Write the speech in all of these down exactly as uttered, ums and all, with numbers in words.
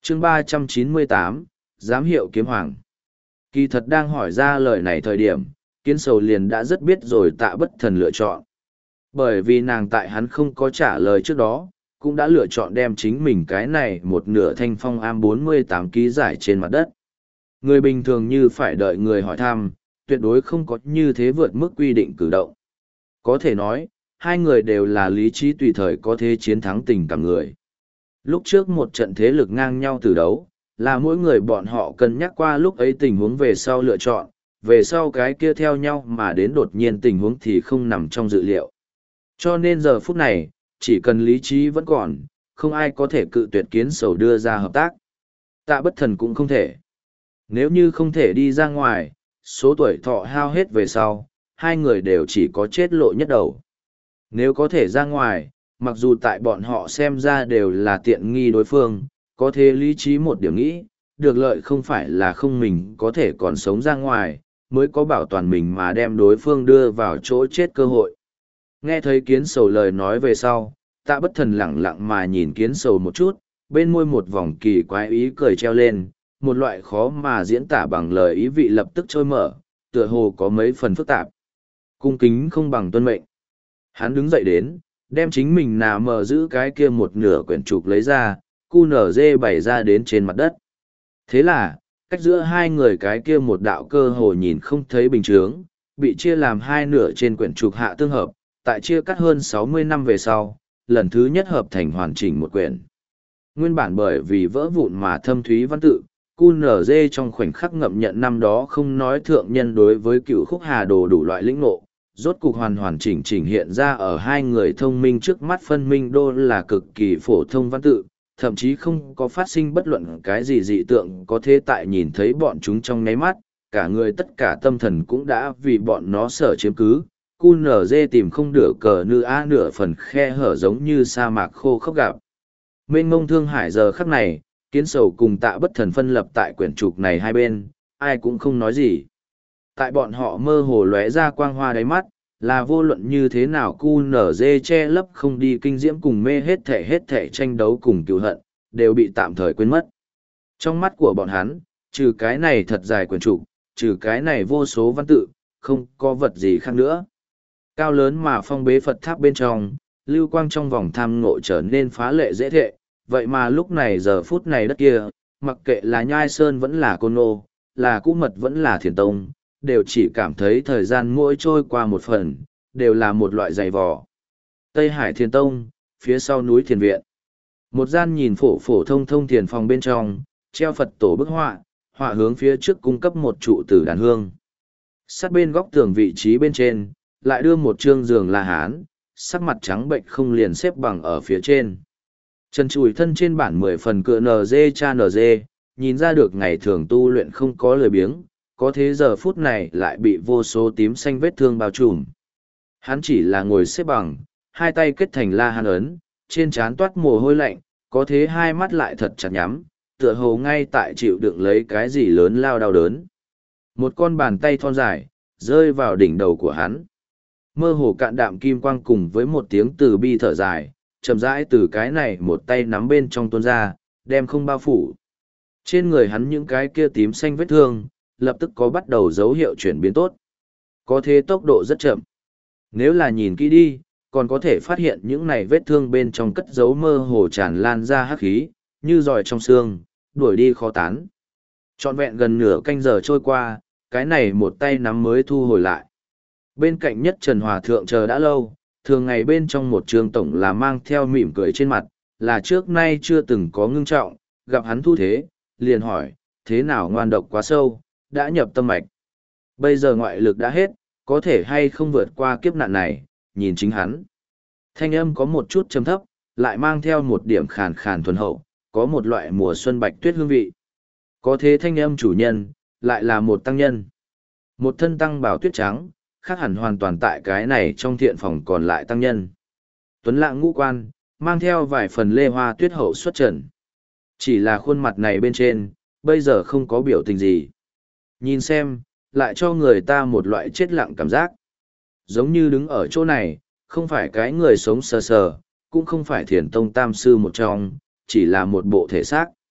chương ba trăm chín mươi tám, giám hiệu kiếm hoàng. Kỳ thật đang hỏi ra lời này thời điểm, kiến sầu liền đã rất biết rồi Tạ Bất Thần lựa chọn. Bởi vì nàng tại hắn không có trả lời trước đó, cũng đã lựa chọn đem chính mình cái này một nửa thanh phong am bốn mươi tám ký giải trên mặt đất. Người bình thường như phải đợi người hỏi thăm, tuyệt đối không có như thế vượt mức quy định cử động. Có thể nói, hai người đều là lý trí tùy thời có thể chiến thắng tình cảm người. Lúc trước một trận thế lực ngang nhau từ đấu, là mỗi người bọn họ cân nhắc qua lúc ấy tình huống về sau lựa chọn, về sau cái kia theo nhau mà đến đột nhiên tình huống thì không nằm trong dự liệu. Cho nên giờ phút này, chỉ cần lý trí vẫn còn, không ai có thể cự tuyệt kiến sầu đưa ra hợp tác. Tạ Bất Thần cũng không thể. Nếu như không thể đi ra ngoài, số tuổi thọ hao hết về sau, hai người đều chỉ có chết lộ nhất đầu. Nếu có thể ra ngoài, mặc dù tại bọn họ xem ra đều là tiện nghi đối phương, có thể lý trí một điểm nghĩ, được lợi không phải là không mình có thể còn sống ra ngoài, mới có bảo toàn mình mà đem đối phương đưa vào chỗ chết cơ hội. Nghe thấy kiến sầu lời nói về sau, Tạ Bất Thần lẳng lặng mà nhìn kiến sầu một chút, bên môi một vòng kỳ quái ý cười treo lên, một loại khó mà diễn tả bằng lời ý vị lập tức trôi mở, tựa hồ có mấy phần phức tạp. Cung kính không bằng tuân mệnh. Hắn đứng dậy đến, đem chính mình nà mờ giữ cái kia một nửa quyển trục lấy ra, cu nở dê bày ra đến trên mặt đất. Thế là, cách giữa hai người cái kia một đạo cơ hồ nhìn không thấy bình chướng, bị chia làm hai nửa trên quyển trục hạ tương hợp, tại chia cắt hơn sáu mươi năm về sau, lần thứ nhất hợp thành hoàn chỉnh một quyển. Nguyên bản bởi vì vỡ vụn mà thâm thúy văn tự, cu nở dê trong khoảnh khắc ngậm nhận năm đó không nói thượng nhân đối với cựu khúc hà đồ đủ loại lĩnh ngộ, rốt cục hoàn hoàn chỉnh chỉnh hiện ra ở hai người thông minh trước mắt phân minh đô là cực kỳ phổ thông văn tự, thậm chí không có phát sinh bất luận cái gì dị tượng có thế tại nhìn thấy bọn chúng trong nháy mắt, cả người tất cả tâm thần cũng đã vì bọn nó sở chiếm cứ. Cu nở dê tìm không được cờ nư á nửa phần khe hở giống như sa mạc khô khốc gặp. Mênh mông thương hải giờ khắc này, kiến sầu cùng Tạ Bất Thần phân lập tại quyển trục này hai bên, ai cũng không nói gì. Tại bọn họ mơ hồ lóe ra quang hoa đáy mắt, là vô luận như thế nào cu nở dê che lấp không đi kinh diễm cùng mê hết thể hết thể tranh đấu cùng cựu hận, đều bị tạm thời quên mất. Trong mắt của bọn hắn, trừ cái này thật dài quyển trục, trừ cái này vô số văn tự, không có vật gì khác nữa. Cao lớn mà phong bế Phật tháp bên trong, lưu quang trong vòng tham ngộ trở nên phá lệ dễ thệ, vậy mà lúc này giờ phút này đất kia, mặc kệ là Nhai Sơn vẫn là Côn Nô, là Cũ Mật vẫn là Thiền Tông, đều chỉ cảm thấy thời gian mỗi trôi qua một phần, đều là một loại dày vò. Tây Hải Thiền Tông, phía sau núi Thiền Viện. Một gian nhìn phổ phổ thông thông thiền phòng bên trong, treo Phật tổ bức họa, họa hướng phía trước cung cấp một trụ tử đàn hương. Sát bên góc tường vị trí bên trên, lại đưa một trương giường La Hán, sắc mặt trắng bệnh không liền xếp bằng ở phía trên. Trần trùi thân trên bản mười phần cựa nờ dê cha nờ dê, nhìn ra được ngày thường tu luyện không có lười biếng, có thế giờ phút này lại bị vô số tím xanh vết thương bao trùm. Hắn chỉ là ngồi xếp bằng, hai tay kết thành La Hán ấn, trên trán toát mồ hôi lạnh, có thế hai mắt lại thật chặt nhắm, tựa hồ ngay tại chịu đựng lấy cái gì lớn lao đau đớn. Một con bàn tay thon dài, rơi vào đỉnh đầu của hắn. Mơ hồ cạn đạm kim quang cùng với một tiếng từ bi thở dài, chậm rãi từ cái này một tay nắm bên trong tuôn ra, đem không bao phủ. Trên người hắn những cái kia tím xanh vết thương, lập tức có bắt đầu dấu hiệu chuyển biến tốt. Có thế tốc độ rất chậm. Nếu là nhìn kỹ đi, còn có thể phát hiện những này vết thương bên trong cất dấu mơ hồ tràn lan ra hắc khí, như giòi trong xương, đuổi đi khó tán. Trọn vẹn gần nửa canh giờ trôi qua, cái này một tay nắm mới thu hồi lại. Bên cạnh nhất Trần Hòa Thượng chờ đã lâu, thường ngày bên trong một trường tổng là mang theo mỉm cười trên mặt, là trước nay chưa từng có ngưng trọng, gặp hắn thu thế, liền hỏi, thế nào ngoan độc quá sâu, đã nhập tâm mạch. Bây giờ ngoại lực đã hết, có thể hay không vượt qua kiếp nạn này, nhìn chính hắn. Thanh âm có một chút trầm thấp, lại mang theo một điểm khàn khàn thuần hậu, có một loại mùa xuân bạch tuyết hương vị. Có thế thanh âm chủ nhân, lại là một tăng nhân. Một thân tăng bảo tuyết trắng, khác hẳn hoàn toàn tại cái này trong thiện phòng còn lại tăng nhân. Tuấn lạng ngũ quan, mang theo vài phần lê hoa tuyết hậu xuất trần. Chỉ là khuôn mặt này bên trên, bây giờ không có biểu tình gì. Nhìn xem, lại cho người ta một loại chết lặng cảm giác. Giống như đứng ở chỗ này, không phải cái người sống sờ sờ, cũng không phải thiền tông tam sư một trong, chỉ là một bộ thể xác.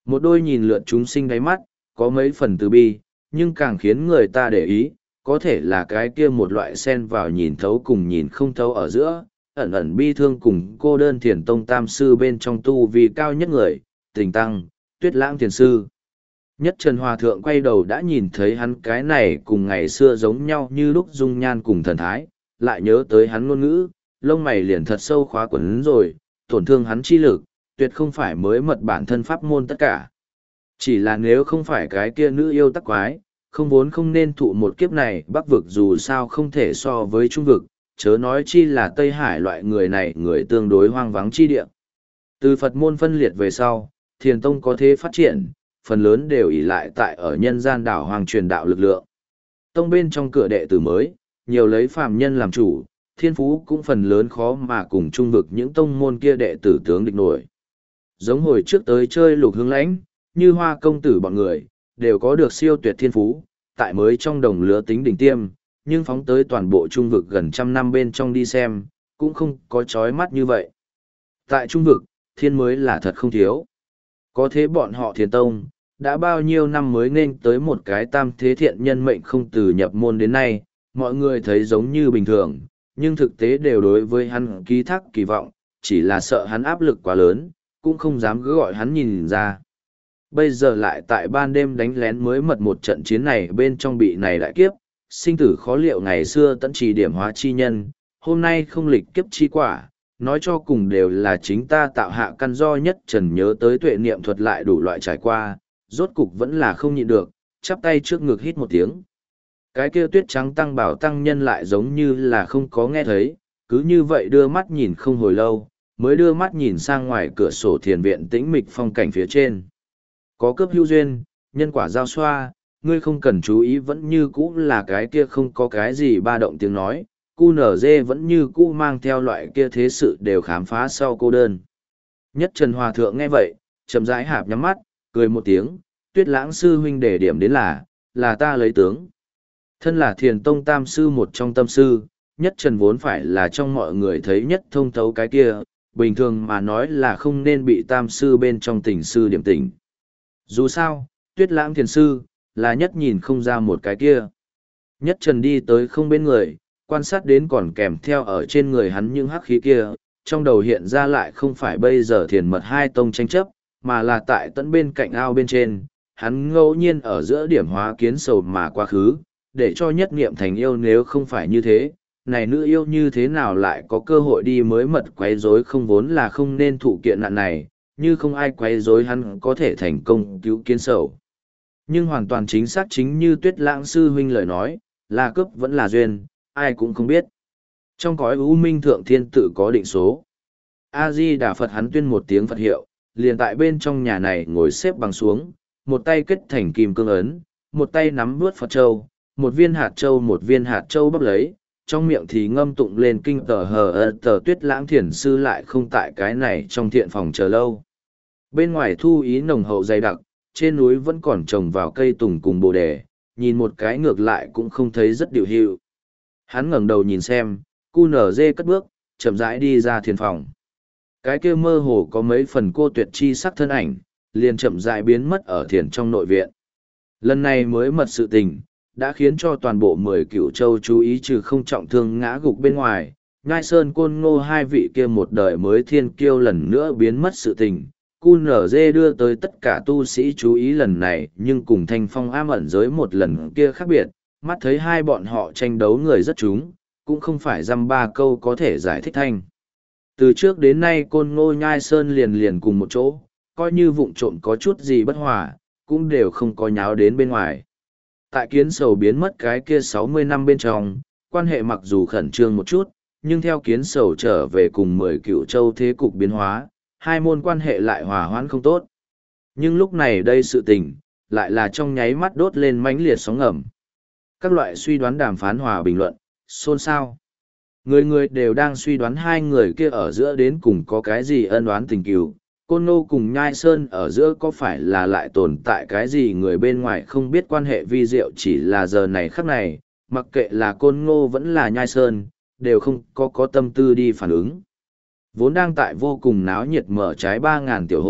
Một đôi nhìn lượn chúng sinh đáy mắt, có mấy phần từ bi, nhưng càng khiến người ta để ý, có thể là cái kia một loại xen vào nhìn thấu cùng nhìn không thấu ở giữa, ẩn ẩn bi thương cùng cô đơn thiền tông tam sư bên trong tu vì cao nhất người, tình tăng, tuyết lãng thiền sư. Nhất Trần Hòa Thượng quay đầu đã nhìn thấy hắn cái này cùng ngày xưa giống nhau như lúc dung nhan cùng thần thái, lại nhớ tới hắn ngôn ngữ, lông mày liền thật sâu khóa quấn rồi, tổn thương hắn chi lực, tuyệt không phải mới mật bản thân pháp môn tất cả. Chỉ là nếu không phải cái kia nữ yêu tắc quái, không vốn không nên thụ một kiếp này bắc vực dù sao không thể so với trung vực, chớ nói chi là Tây Hải loại người này người tương đối hoang vắng chi địa. Từ Phật môn phân liệt về sau, thiền tông có thế phát triển, phần lớn đều ỷ lại tại ở nhân gian đảo hoàng truyền đạo lực lượng. Tông bên trong cửa đệ tử mới, nhiều lấy phàm nhân làm chủ, thiên phú cũng phần lớn khó mà cùng trung vực những tông môn kia đệ tử tướng địch nổi. Giống hồi trước tới chơi lục hướng lãnh, như hoa công tử bọn người, đều có được siêu tuyệt thiên phú, tại mới trong đồng lứa tính đỉnh tiêm, nhưng phóng tới toàn bộ trung vực gần trăm năm bên trong đi xem, cũng không có chói mắt như vậy. Tại trung vực, thiên mới là thật không thiếu. Có thế bọn họ thiền tông, đã bao nhiêu năm mới nên tới một cái tam thế thiện nhân mệnh không từ nhập môn đến nay, mọi người thấy giống như bình thường, nhưng thực tế đều đối với hắn ký thác kỳ vọng, chỉ là sợ hắn áp lực quá lớn, cũng không dám cứ gọi hắn nhìn ra. Bây giờ lại tại ban đêm đánh lén mới mật một trận chiến này bên trong bị này đại kiếp, sinh tử khó liệu ngày xưa tận trì điểm hóa chi nhân, hôm nay không lịch kiếp chi quả, nói cho cùng đều là chính ta tạo hạ căn do Nhất Trần nhớ tới tuệ niệm thuật lại đủ loại trải qua, rốt cục vẫn là không nhịn được, chắp tay trước ngực hít một tiếng. Cái kia tuyết trắng tăng bảo tăng nhân lại giống như là không có nghe thấy, cứ như vậy đưa mắt nhìn không hồi lâu, mới đưa mắt nhìn sang ngoài cửa sổ thiền viện tĩnh mịch phong cảnh phía trên. Có cướp hữu duyên, nhân quả giao xoa, ngươi không cần chú ý vẫn như cũ là cái kia không có cái gì ba động tiếng nói, cu nở dê vẫn như cũ mang theo loại kia thế sự đều khám phá sau cô đơn. Nhất Trần Hòa Thượng nghe vậy, chậm rãi hạp nhắm mắt, cười một tiếng, tuyết lãng sư huynh để điểm đến là, là ta lấy tướng. Thân là thiền tông tam sư một trong tâm sư, Nhất Trần vốn phải là trong mọi người thấy nhất thông thấu cái kia, bình thường mà nói là không nên bị tam sư bên trong tình sư điểm tình. Dù sao, tuyết lãng thiền sư, là nhất nhìn không ra một cái kia. Nhất Trần đi tới không bên người, quan sát đến còn kèm theo ở trên người hắn những hắc khí kia, trong đầu hiện ra lại không phải bây giờ thiền mật hai tông tranh chấp, mà là tại tận bên cạnh ao bên trên, hắn ngẫu nhiên ở giữa điểm hóa kiến sầu mà quá khứ, để cho nhất niệm thành yêu nếu không phải như thế, này nữ yêu như thế nào lại có cơ hội đi mới mật quấy rối không vốn là không nên thụ kiện nạn này, như không ai quấy rối hắn có thể thành công cứu kiến sầu. Nhưng hoàn toàn chính xác chính như Tuyết Lãng sư huynh lời nói, là cướp vẫn là duyên, ai cũng không biết. Trong cõi u minh thượng thiên tự có định số. A-di Đà Phật hắn tuyên một tiếng Phật hiệu, liền tại bên trong nhà này ngồi xếp bằng xuống, một tay kết thành kim cương ấn, một tay nắm vuốt Phật châu, một viên hạt châu một viên hạt châu bắp lấy, trong miệng thì ngâm tụng lên kinh tờ hờ ơ tờ Tuyết Lãng thiền sư lại không tại cái này trong thiện phòng chờ lâu. Bên ngoài thu ý nồng hậu dày đặc, trên núi vẫn còn trồng vào cây tùng cùng bồ đề, nhìn một cái ngược lại cũng không thấy rất điều hiệu. Hắn ngẩng đầu nhìn xem, cu nở dê cất bước, chậm rãi đi ra thiền phòng. Cái kia mơ hồ có mấy phần cô tuyệt chi sắc thân ảnh, liền chậm rãi biến mất ở thiền trong nội viện. Lần này mới mật sự tình, đã khiến cho toàn bộ mười cửu châu chú ý trừ không trọng thương ngã gục bên ngoài, Nhai Sơn Côn Ngô hai vị kia một đời mới thiên kiêu lần nữa biến mất sự tình. cu nở dê đưa tới tất cả tu sĩ chú ý lần này nhưng cùng thanh phong am ẩn giới một lần kia khác biệt, mắt thấy hai bọn họ tranh đấu người rất chúng, cũng không phải dăm ba câu có thể giải thích thanh. Từ trước đến nay Côn Ngô Nhai Sơn liền liền cùng một chỗ, coi như vụng trộm có chút gì bất hòa, cũng đều không có nháo đến bên ngoài. Tại kiến sầu biến mất cái kia sáu mươi năm bên trong, quan hệ mặc dù khẩn trương một chút, nhưng theo kiến sầu trở về cùng mười cựu châu thế cục biến hóa, hai môn quan hệ lại hòa hoãn không tốt. Nhưng lúc này đây sự tình, lại là trong nháy mắt đốt lên mãnh liệt sóng ngầm. Các loại suy đoán đàm phán hòa bình luận, xôn xao. Người người đều đang suy đoán hai người kia ở giữa đến cùng có cái gì ân oán tình cừu. Côn Ngô cùng Nhai Sơn ở giữa có phải là lại tồn tại cái gì người bên ngoài không biết quan hệ vi diệu chỉ là giờ này khắc này, mặc kệ là Côn Ngô vẫn là Nhai Sơn, đều không có có tâm tư đi phản ứng. Vốn đang tại vô cùng náo nhiệt mở trái ba ngàn tiểu hội,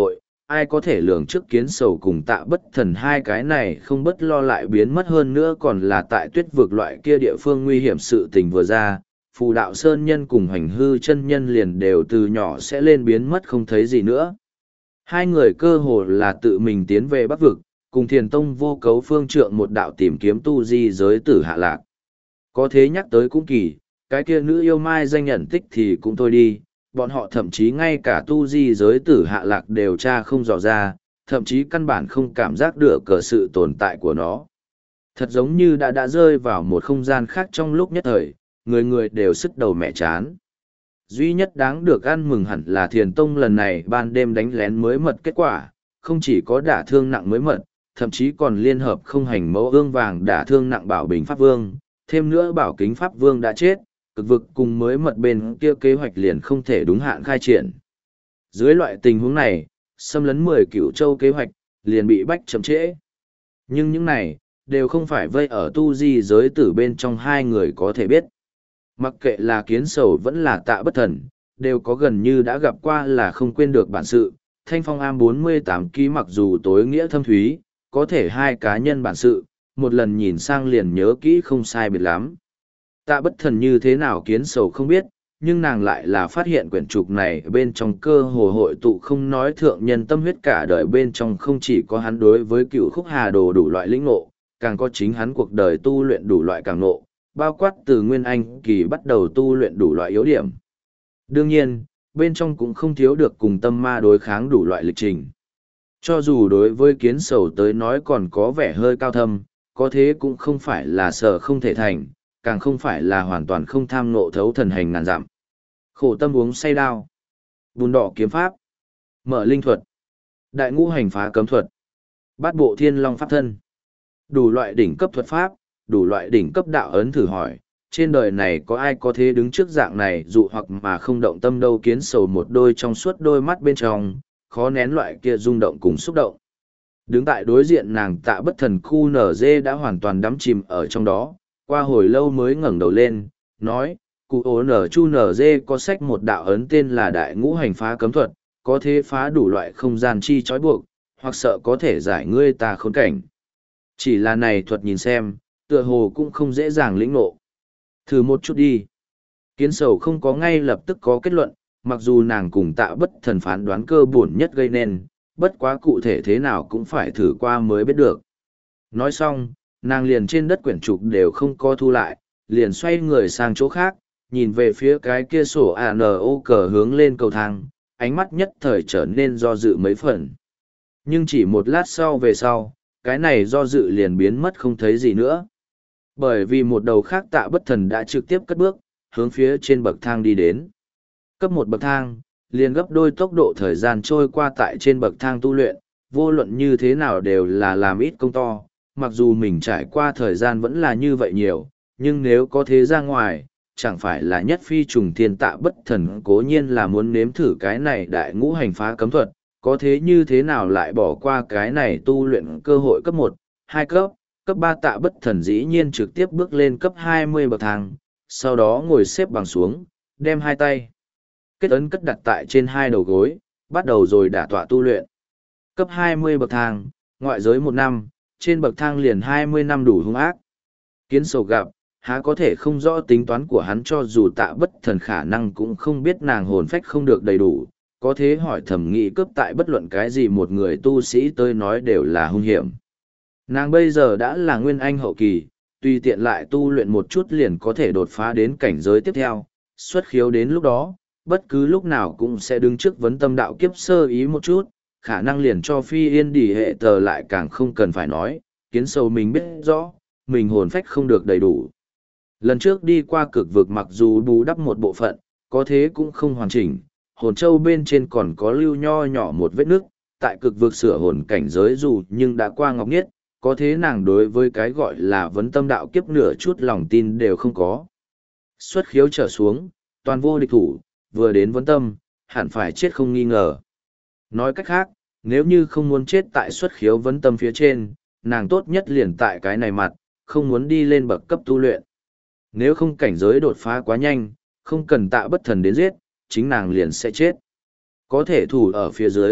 ai có thể lường trước kiến sầu cùng tạ bất thần hai cái này không bất lo lại biến mất hơn nữa còn là tại tuyết vực loại kia địa phương nguy hiểm sự tình vừa ra, phù đạo sơn nhân cùng hành hư chân nhân liền đều từ nhỏ sẽ lên biến mất không thấy gì nữa. Hai người cơ hồ là tự mình tiến về bắc vực, cùng thiền tông vô cấu phương trượng một đạo tìm kiếm tu di giới tử hạ lạc. Có thế nhắc tới cũng kỳ, cái kia nữ yêu mai danh nhận tích thì cũng thôi đi, bọn họ thậm chí ngay cả tu di giới tử hạ lạc đều tra không dò ra, thậm chí căn bản không cảm giác được cờ sự tồn tại của nó. Thật giống như đã đã rơi vào một không gian khác trong lúc nhất thời, người người đều sức đầu mẹ chán. Duy nhất đáng được ăn mừng hẳn là thiền tông lần này ban đêm đánh lén mới mật kết quả, không chỉ có đả thương nặng mới mật, thậm chí còn liên hợp không hành mẫu ương vàng đả thương nặng bảo bình pháp vương, thêm nữa bảo kính pháp vương đã chết, cực vực cùng mới mật bên kia kế hoạch liền không thể đúng hạn khai triển. Dưới loại tình huống này, xâm lấn mười cửu châu kế hoạch, liền bị bách chậm trễ. Nhưng những này, đều không phải vây ở tu di giới tử bên trong hai người có thể biết. Mặc kệ là kiến sầu vẫn là tạ bất thần, đều có gần như đã gặp qua là không quên được bản sự. Thanh phong am bốn mươi tám ký mặc dù tối nghĩa thâm thúy, có thể hai cá nhân bản sự, một lần nhìn sang liền nhớ kỹ không sai biệt lắm. Tạ bất thần như thế nào kiến sầu không biết, nhưng nàng lại là phát hiện quyển trục này bên trong cơ hồ hội tụ không nói thượng nhân tâm huyết cả đời bên trong không chỉ có hắn đối với cựu khúc hà đồ đủ loại lĩnh ngộ, càng có chính hắn cuộc đời tu luyện đủ loại càng ngộ, bao quát từ nguyên anh kỳ bắt đầu tu luyện đủ loại yếu điểm. Đương nhiên, bên trong cũng không thiếu được cùng tâm ma đối kháng đủ loại lịch trình. Cho dù đối với kiến sầu tới nói còn có vẻ hơi cao thâm, có thế cũng không phải là sở không thể thành, càng không phải là hoàn toàn không tham ngộ thấu thần hành ngàn dặm. Khổ tâm uống say đao, bùn đỏ kiếm pháp, mở linh thuật, đại ngũ hành phá cấm thuật, bát bộ thiên long pháp thân, đủ loại đỉnh cấp thuật pháp, đủ loại đỉnh cấp đạo ấn thử hỏi, trên đời này có ai có thế đứng trước dạng này dụ hoặc mà không động tâm đâu. Kiến sầu một đôi trong suốt đôi mắt bên trong, khó nén loại kia rung động cùng xúc động. Đứng tại đối diện nàng Tạ bất thần khu nở dê đã hoàn toàn đắm chìm ở trong đó, qua hồi lâu mới ngẩng đầu lên, nói, cụ ố nở chu nở dê có sách một đạo ấn tên là đại ngũ hành phá cấm thuật, có thế phá đủ loại không gian chi trói buộc, hoặc sợ có thể giải ngươi ta khốn cảnh. Chỉ là này thuật nhìn xem, tựa hồ cũng không dễ dàng lĩnh ngộ. Thử một chút đi. Kiến sầu không có ngay lập tức có kết luận, mặc dù nàng cùng Tạ bất thần phán đoán cơ bổn nhất gây nên, bất quá cụ thể thế nào cũng phải thử qua mới biết được. Nói xong, nàng liền trên đất quyển trục đều không có thu lại, liền xoay người sang chỗ khác, nhìn về phía cái kia sổ a nờ ô cờ hướng lên cầu thang, ánh mắt nhất thời trở nên do dự mấy phần. Nhưng chỉ một lát sau về sau, cái này do dự liền biến mất không thấy gì nữa. Bởi vì một đầu khác Tạ bất thần đã trực tiếp cất bước, hướng phía trên bậc thang đi đến. Cấp một bậc thang, liền gấp đôi tốc độ thời gian trôi qua tại trên bậc thang tu luyện, vô luận như thế nào đều là làm ít công to, mặc dù mình trải qua thời gian vẫn là như vậy nhiều, nhưng nếu có thế ra ngoài, chẳng phải là nhất phi trùng thiên. Tạ bất thần cố nhiên là muốn nếm thử cái này đại ngũ hành phá cấm thuật, có thế như thế nào lại bỏ qua cái này tu luyện cơ hội cấp một, hai cấp, cấp ba. Tạ bất thần dĩ nhiên trực tiếp bước lên cấp hai mươi bậc thang, sau đó ngồi xếp bằng xuống, đem hai tay kết ấn cất đặt tại trên hai đầu gối, bắt đầu rồi đả tọa tu luyện. Cấp hai mươi bậc thang, ngoại giới một năm, trên bậc thang liền hai mươi năm đủ hung ác. Kiến sầu gặp, há có thể không rõ tính toán của hắn, cho dù Tạ bất thần khả năng cũng không biết nàng hồn phách không được đầy đủ, có thế hỏi thẩm nghị cướp tại bất luận cái gì một người tu sĩ tới nói đều là hung hiểm. Nàng bây giờ đã là nguyên anh hậu kỳ, tùy tiện lại tu luyện một chút liền có thể đột phá đến cảnh giới tiếp theo, xuất khiếu đến lúc đó, bất cứ lúc nào cũng sẽ đứng trước vấn tâm đạo kiếp sơ ý một chút, khả năng liền cho phi yên đỉ hệ tờ lại càng không cần phải nói, kiến sầu mình biết rõ, mình hồn phách không được đầy đủ. Lần trước đi qua cực vực mặc dù bù đắp một bộ phận, có thế cũng không hoàn chỉnh, hồn châu bên trên còn có lưu nho nhỏ một vết nước, tại cực vực sửa hồn cảnh giới dù nhưng đã qua ngọc nghiết, có thế nàng đối với cái gọi là vấn tâm đạo kiếp nửa chút lòng tin đều không có. Xuất khiếu trở xuống, toàn vô địch thủ, vừa đến vấn tâm, hẳn phải chết không nghi ngờ. Nói cách khác, nếu như không muốn chết tại xuất khiếu vấn tâm phía trên, nàng tốt nhất liền tại cái này mặt, không muốn đi lên bậc cấp tu luyện. Nếu không cảnh giới đột phá quá nhanh, không cần Tạ bất thần đến giết, chính nàng liền sẽ chết. Có thể thủ ở phía dưới,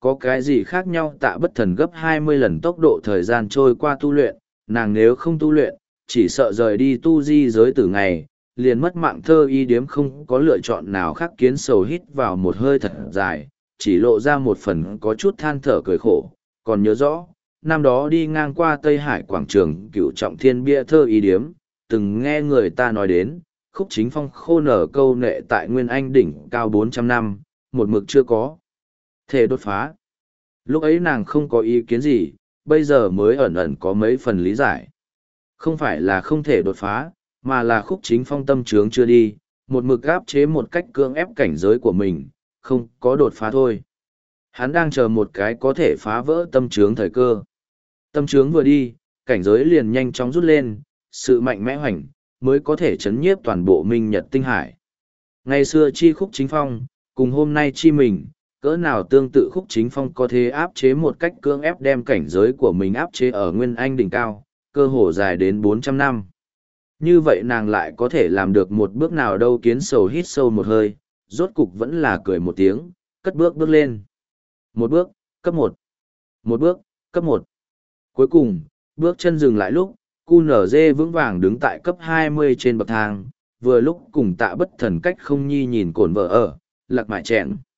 có cái gì khác nhau tạ bất thần gấp hai mươi lần tốc độ thời gian trôi qua tu luyện, nàng nếu không tu luyện, chỉ sợ rời đi tu di giới từ ngày, liền mất mạng thơ y điếm không có lựa chọn nào khác. Kiến sầu hít vào một hơi thật dài, chỉ lộ ra một phần có chút than thở cười khổ, còn nhớ rõ, năm đó đi ngang qua Tây Hải quảng trường cựu trọng thiên bia thơ y điếm, từng nghe người ta nói đến, Khúc Chính Phong khô nở câu nệ tại Nguyên Anh đỉnh cao bốn trăm năm, một mực chưa có thể đột phá. Lúc ấy nàng không có ý kiến gì, bây giờ mới ẩn ẩn có mấy phần lý giải. Không phải là không thể đột phá, mà là Khúc Chính Phong tâm trướng chưa đi, một mực áp chế một cách cưỡng ép cảnh giới của mình, không có đột phá thôi. Hắn đang chờ một cái có thể phá vỡ tâm trướng thời cơ. Tâm trướng vừa đi, cảnh giới liền nhanh chóng rút lên, sự mạnh mẽ hoành, mới có thể chấn nhiếp toàn bộ Minh Nhật Tinh Hải. Ngày xưa chi Khúc Chính Phong, cùng hôm nay chi mình, cỡ nào tương tự Khúc Chính Phong có thể áp chế một cách cưỡng ép đem cảnh giới của mình áp chế ở Nguyên Anh đỉnh cao, cơ hồ dài đến bốn trăm năm. Như vậy nàng lại có thể làm được một bước nào đâu? Kiến sầu hít sâu một hơi, rốt cục vẫn là cười một tiếng, cất bước bước lên. Một bước, cấp một. Một bước, cấp một. Cuối cùng, bước chân dừng lại lúc, cu nở dê vững vàng đứng tại cấp hai mươi trên bậc thang, vừa lúc cùng tạ bất thần cách không nhi nhìn cổn vợ ở, lạc mại chẹn.